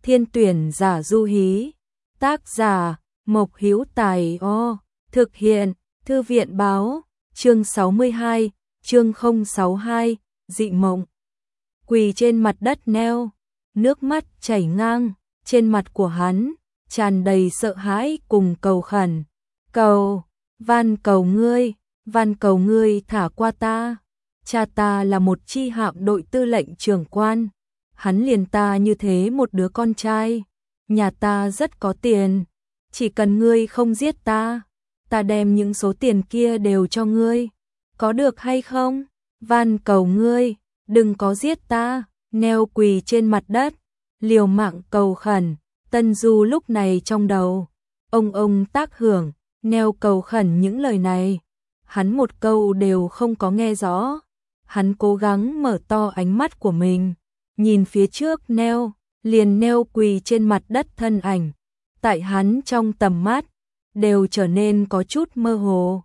Thiên tuyển giả du hí. Tác giả Mộc Hữu Tài. Thực hiện Thư viện báo. Chương 62, chương 062, dị mộng. Quỳ trên mặt đất neo, nước mắt chảy ngang, trên mặt của hắn tràn đầy sợ hãi cùng cầu khẩn. Van cầu ngươi thả qua ta. Cha ta là một chi hạm đội tư lệnh trưởng quan, hắn liền ta như thế một đứa con trai, nhà ta rất có tiền, chỉ cần ngươi không giết ta, ta đem những số tiền kia đều cho ngươi, có được hay không? Van cầu ngươi, đừng có giết ta. Neo quỳ trên mặt đất, liều mạng cầu khẩn. Tân Du lúc này trong đầu ông tác hưởng, Neo cầu khẩn những lời này, hắn một câu đều không có nghe rõ. Hắn cố gắng mở to ánh mắt của mình, nhìn phía trước Neo quỳ trên mặt đất thân ảnh, tại hắn trong tầm mắt đều trở nên có chút mơ hồ.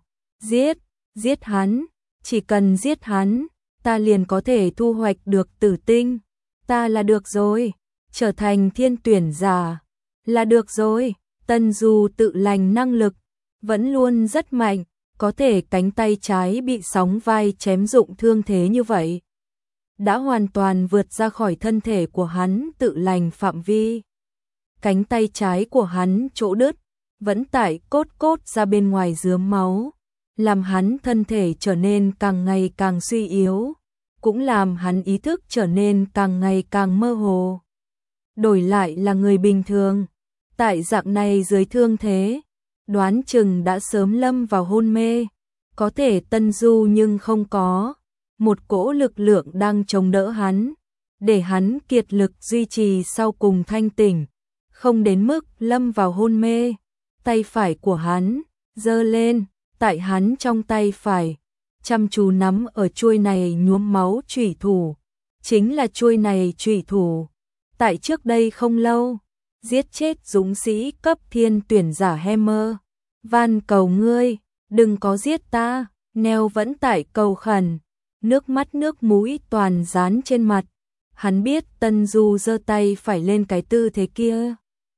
Giết hắn, chỉ cần giết hắn, ta liền có thể thu hoạch được tử tinh, ta là được rồi, trở thành thiên tuyển giả, là được rồi. Tân Du tự lành năng lực vẫn luôn rất mạnh, có thể cánh tay trái bị sóng vai chém dụng thương thế như vậy, đã hoàn toàn vượt ra khỏi thân thể của hắn tự lành phạm vi. Cánh tay trái của hắn chỗ đứt, vẫn tại cốt ra bên ngoài rướm máu, làm hắn thân thể trở nên càng ngày càng suy yếu, cũng làm hắn ý thức trở nên càng ngày càng mơ hồ. Đổi lại là người bình thường, tại dạng này dưới thương thế, đoán chừng đã sớm lâm vào hôn mê, có thể Tân Du nhưng không có, một cỗ lực lượng đang chống đỡ hắn, để hắn kiệt lực duy trì sau cùng thanh tỉnh, không đến mức lâm vào hôn mê. Tay phải của hắn giơ lên, tại hắn trong tay phải chăm chú nắm ở chuôi này nhuốm máu chủy thủ, chính là chuôi này chủy thủ tại trước đây không lâu giết chết dũng sĩ cấp thiên tuyển giả Hammer. Van cầu ngươi, đừng có giết ta. Neo vẫn tại cầu khẩn, nước mắt nước mũi toàn dán trên mặt. Hắn biết Tân Du giơ tay phải lên cái tư thế kia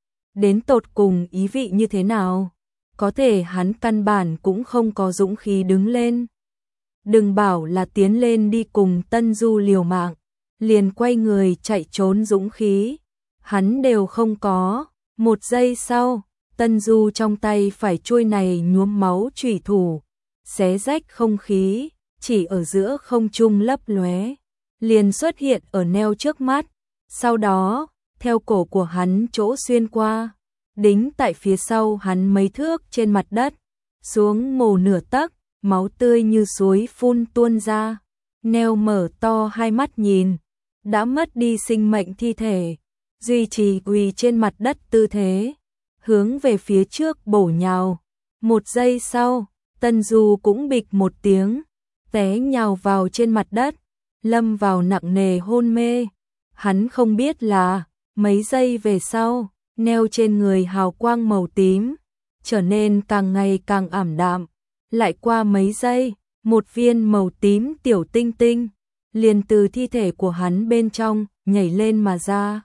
đến tột cùng ý vị như thế nào, có thể hắn căn bản cũng không có dũng khí đứng lên. Đừng bảo là tiến lên đi cùng Tân Du liều mạng, liền quay người chạy trốn dũng khí, hắn đều không có. Một giây sau, Tân Du trong tay phải chuôi này nhuốm máu chủy thủ, xé rách không khí, chỉ ở giữa không trung lấp lóe, liền xuất hiện ở Neo trước mắt, sau đó, theo cổ của hắn chỗ xuyên qua, đính tại phía sau hắn mấy thước trên mặt đất, xuống mồ nửa tấc, máu tươi như suối phun tuôn ra. Neo mở to hai mắt nhìn, đã mất đi sinh mệnh thi thể, duy trì quỳ trên mặt đất tư thế, hướng về phía trước bổ nhào. Một giây sau, Tân Du cũng bịch một tiếng, té nhào vào trên mặt đất, lâm vào nặng nề hôn mê. Hắn không biết là, mấy giây về sau, Neo trên người hào quang màu tím, trở nên càng ngày càng ảm đạm. Lại qua mấy giây, một viên màu tím tiểu tinh tinh, liền từ thi thể của hắn bên trong, nhảy lên mà ra.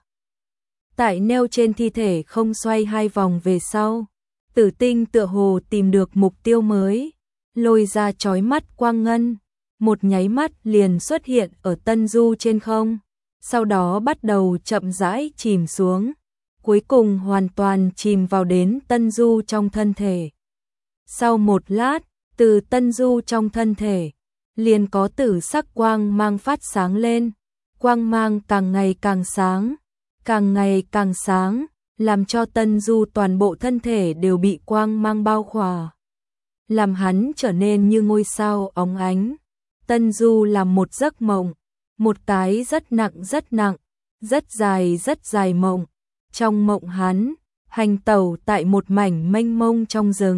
Tại Neo trên thi thể không xoay hai vòng về sau, tử tinh tựa hồ tìm được mục tiêu mới, lôi ra chói mắt quang ngân, một nháy mắt liền xuất hiện ở Tân Du trên không, sau đó bắt đầu chậm rãi chìm xuống, cuối cùng hoàn toàn chìm vào đến Tân Du trong thân thể. Sau một lát, từ Tân Du trong thân thể, liền có tử sắc quang mang phát sáng lên, quang mang càng ngày càng sáng, càng ngày càng sáng, làm cho Tân Du toàn bộ thân thể đều bị quang mang bao khỏa, làm hắn trở nên như ngôi sao óng ánh. Tân Du làm một giấc mộng, một cái rất nặng, rất dài mộng. Trong mộng hắn, hành tẩu tại một mảnh mênh mông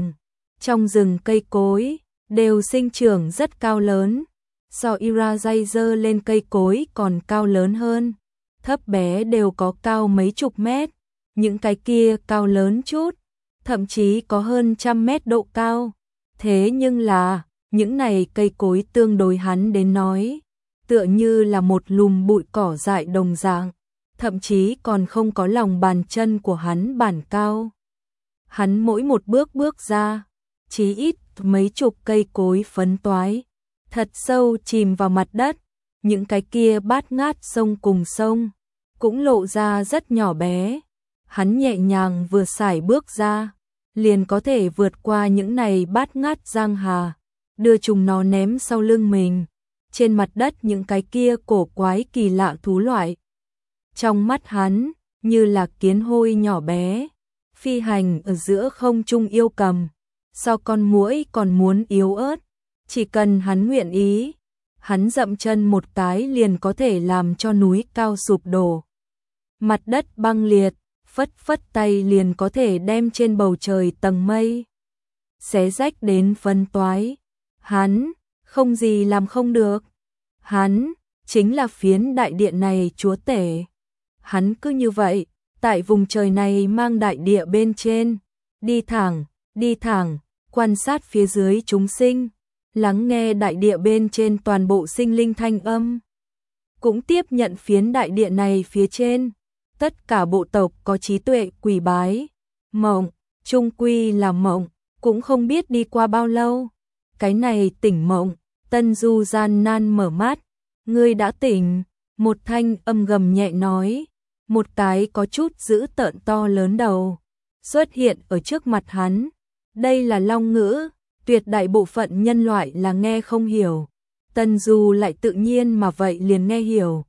trong rừng cây cối, đều sinh trưởng rất cao lớn, so Ira dơ lên cây cối còn cao lớn hơn, thấp bé đều có cao mấy chục mét, những cái kia cao lớn chút, thậm chí có hơn 100 mét độ cao. Thế nhưng là, những này cây cối tương đối hắn đến nói, tựa như là một lùm bụi cỏ dại đồng dạng, thậm chí còn không có lòng bàn chân của hắn bản cao. Hắn mỗi một bước bước ra, chí ít mấy chục cây cối phấn toái, thật sâu chìm vào mặt đất, những cái kia bát ngát sông cùng sông, cũng lộ ra rất nhỏ bé. Hắn nhẹ nhàng vừa sải bước ra, liền có thể vượt qua những này bát ngát giang hà, đưa chúng nó ném sau lưng mình. Trên mặt đất những cái kia cổ quái kỳ lạ thú loại, trong mắt hắn, như là kiến hôi nhỏ bé, phi hành ở giữa không trung yêu cầm, so con muỗi còn muốn yếu ớt, chỉ cần hắn nguyện ý, hắn dậm chân một cái liền có thể làm cho núi cao sụp đổ. Mặt đất băng liệt, phất phất tay liền có thể đem trên bầu trời tầng mây xé rách đến phân toái. Hắn, không gì làm không được. Hắn, chính là phiến đại điện này chúa tể. Hắn cứ như vậy, tại vùng trời này mang đại địa bên trên, đi thẳng, quan sát phía dưới chúng sinh, lắng nghe đại địa bên trên toàn bộ sinh linh thanh âm. Cũng tiếp nhận phiến đại địa này phía trên, tất cả bộ tộc có trí tuệ quỳ bái. Mộng, chung quy là mộng, cũng không biết đi qua bao lâu. Cái này tỉnh mộng, Tân Du gian nan mở mắt. Ngươi đã tỉnh, một thanh âm gầm nhẹ nói. Một cái có chút dữ tợn to lớn đầu xuất hiện ở trước mặt hắn. Đây là Long ngữ, tuyệt đại bộ phận nhân loại là nghe không hiểu. Tân Du lại tự nhiên mà vậy liền nghe hiểu.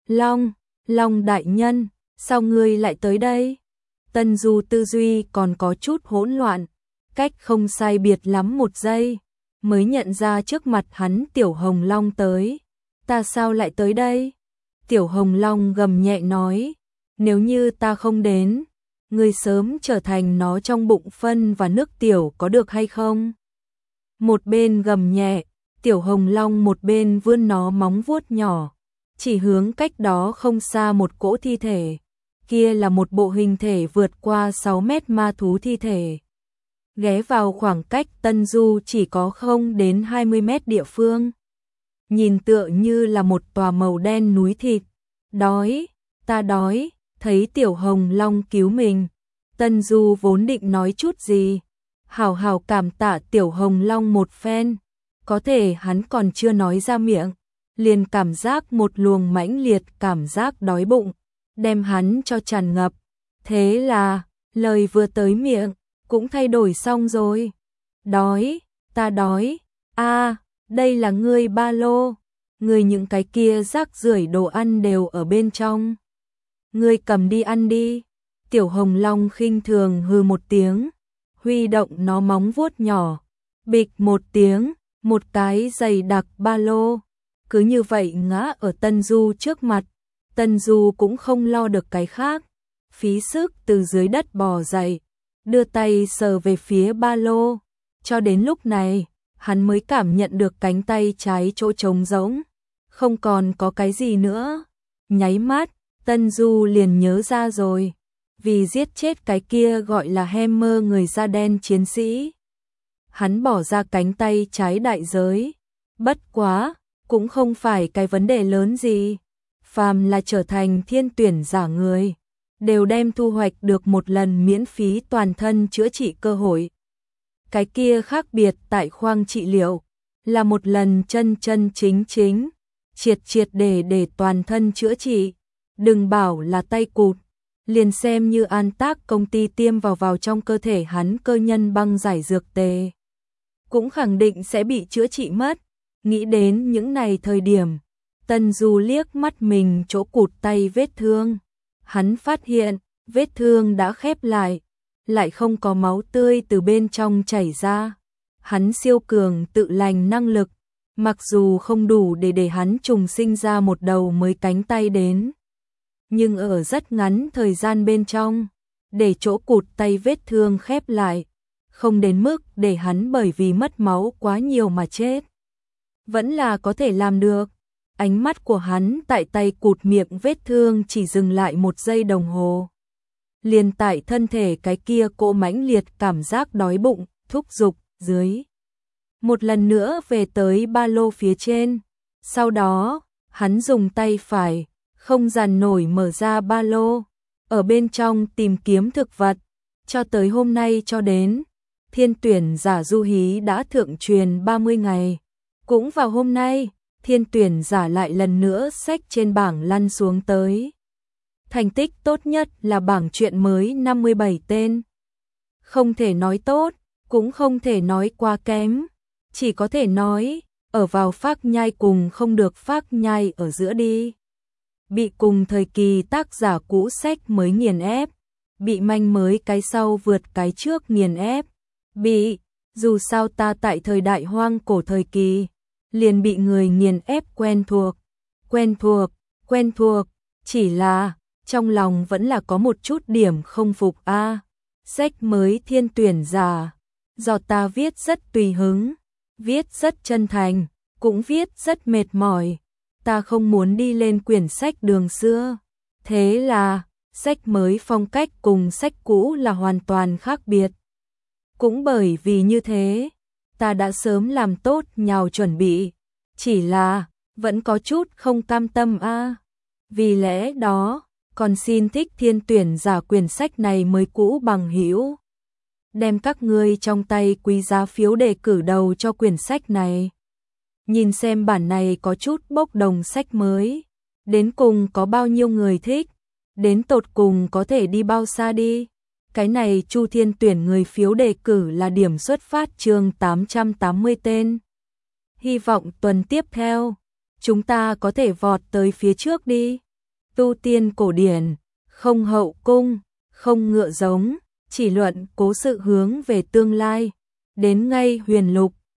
Long đại nhân, sao ngươi lại tới đây? Tân Du tư duy còn có chút hỗn loạn, cách không sai biệt lắm một giây, mới nhận ra trước mặt hắn Tiểu Hồng Long tới. Ta sao lại tới đây? Tiểu Hồng Long gầm nhẹ nói, nếu như ta không đến, ngươi sớm trở thành nó trong bụng phân và nước tiểu có được hay không? Một bên gầm nhẹ, Tiểu Hồng Long một bên vươn nó móng vuốt nhỏ, chỉ hướng cách đó không xa một cỗ thi thể. Kia là một bộ hình thể vượt qua 6 mét ma thú thi thể. Ghé vào khoảng cách Tân Du chỉ có không đến 20 mét địa phương. Nhìn tựa như là một tòa màu đen núi thịt. Đói, ta đói, thấy Tiểu Hồng Long cứu mình. Tân Du vốn định nói chút gì, hào cảm tạ Tiểu Hồng Long một phen. Có thể hắn còn chưa nói ra miệng, liền cảm giác một luồng mãnh liệt cảm giác đói bụng, đem hắn cho tràn ngập. Thế là, lời vừa tới miệng, cũng thay đổi xong rồi. Đói, ta đói, đây là ngươi ba lô, ngươi những cái kia rác rưởi đồ ăn đều ở bên trong. Ngươi cầm đi ăn đi. Tiểu Hồng Long khinh thường hừ một tiếng, huy động nó móng vuốt nhỏ, bịch một tiếng, một cái dày đặc ba lô, cứ như vậy ngã ở Tân Du trước mặt. Tân Du cũng không lo được cái khác, phí sức từ dưới đất bò dậy, đưa tay sờ về phía ba lô, cho đến lúc này, hắn mới cảm nhận được cánh tay trái chỗ trống rỗng, không còn có cái gì nữa. Nháy mắt, Tân Du liền nhớ ra rồi, vì giết chết cái kia gọi là Hammer người da đen chiến sĩ, hắn bỏ ra cánh tay trái đại giới. Bất quá, cũng không phải cái vấn đề lớn gì. Phàm là trở thành thiên tuyển giả người, đều đem thu hoạch được một lần miễn phí toàn thân chữa trị cơ hội. Cái kia khác biệt tại khoang trị liệu, là một lần chân chính, triệt để toàn thân chữa trị. Đừng bảo là tay cụt, liền xem như An Tác công ty tiêm vào trong cơ thể hắn cơ nhân băng giải dược tề, cũng khẳng định sẽ bị chữa trị mất. Nghĩ đến những này thời điểm, Tân Du liếc mắt mình chỗ cụt tay vết thương. Hắn phát hiện, vết thương đã khép lại không có máu tươi từ bên trong chảy ra. Hắn siêu cường tự lành năng lực, mặc dù không đủ để hắn trùng sinh ra một đầu mới cánh tay đến, nhưng ở rất ngắn thời gian bên trong, để chỗ cụt tay vết thương khép lại, không đến mức để hắn bởi vì mất máu quá nhiều mà chết. Vẫn là có thể làm được. Ánh mắt của hắn tại tay cụt miệng vết thương chỉ dừng lại 1 giây đồng hồ. Liền tại thân thể cái kia cỗ mãnh liệt cảm giác đói bụng, thúc giục, dưới. Một lần nữa về tới ba lô phía trên. Sau đó, hắn dùng tay phải, không dằn nổi mở ra ba lô, ở bên trong tìm kiếm thực vật, cho tới hôm nay cho đến Thiên tuyển giả Du Hí đã thượng truyền 30 ngày. Cũng vào hôm nay, Thiên tuyển giả lại lần nữa xách trên bảng lăn xuống tới. Thành tích tốt nhất là bảng truyện mới 57 tên. Không thể nói tốt, cũng không thể nói quá kém, chỉ có thể nói, ở vào phác nhai cùng không được phác nhai ở giữa đi. Bị cùng thời kỳ tác giả cũ sách mới nghiền ép, bị manh mới cái sau vượt cái trước nghiền ép, dù sao ta tại thời đại hoang cổ thời kỳ, liền bị người nghiền ép quen thuộc, chỉ là, trong lòng vẫn là có một chút điểm không phục a. Sách mới Thiên tuyển giả, do ta viết rất tùy hứng, viết rất chân thành, cũng viết rất mệt mỏi, ta không muốn đi lên quyển sách đường xưa. Thế là, sách mới phong cách cùng sách cũ là hoàn toàn khác biệt. Cũng bởi vì như thế, ta đã sớm làm tốt nhào chuẩn bị, chỉ là, vẫn có chút không cam tâm a. Vì lẽ đó, còn xin thích Thiên tuyển giả quyển sách này mới cũ bằng hữu. Đem các ngươi trong tay quý giá phiếu đề cử đầu cho quyển sách này. Nhìn xem bản này có chút bốc đồng sách mới. Đến cùng có bao nhiêu người thích. Đến tột cùng có thể đi bao xa đi. Cái này Chu Thiên tuyển người phiếu đề cử là điểm xuất phát chương 880 tên. Hy vọng tuần tiếp theo, chúng ta có thể vọt tới phía trước đi. Tu tiên cổ điển, không hậu cung, không ngựa giống, chỉ luận cố sự hướng về tương lai. Đến ngay huyền lục,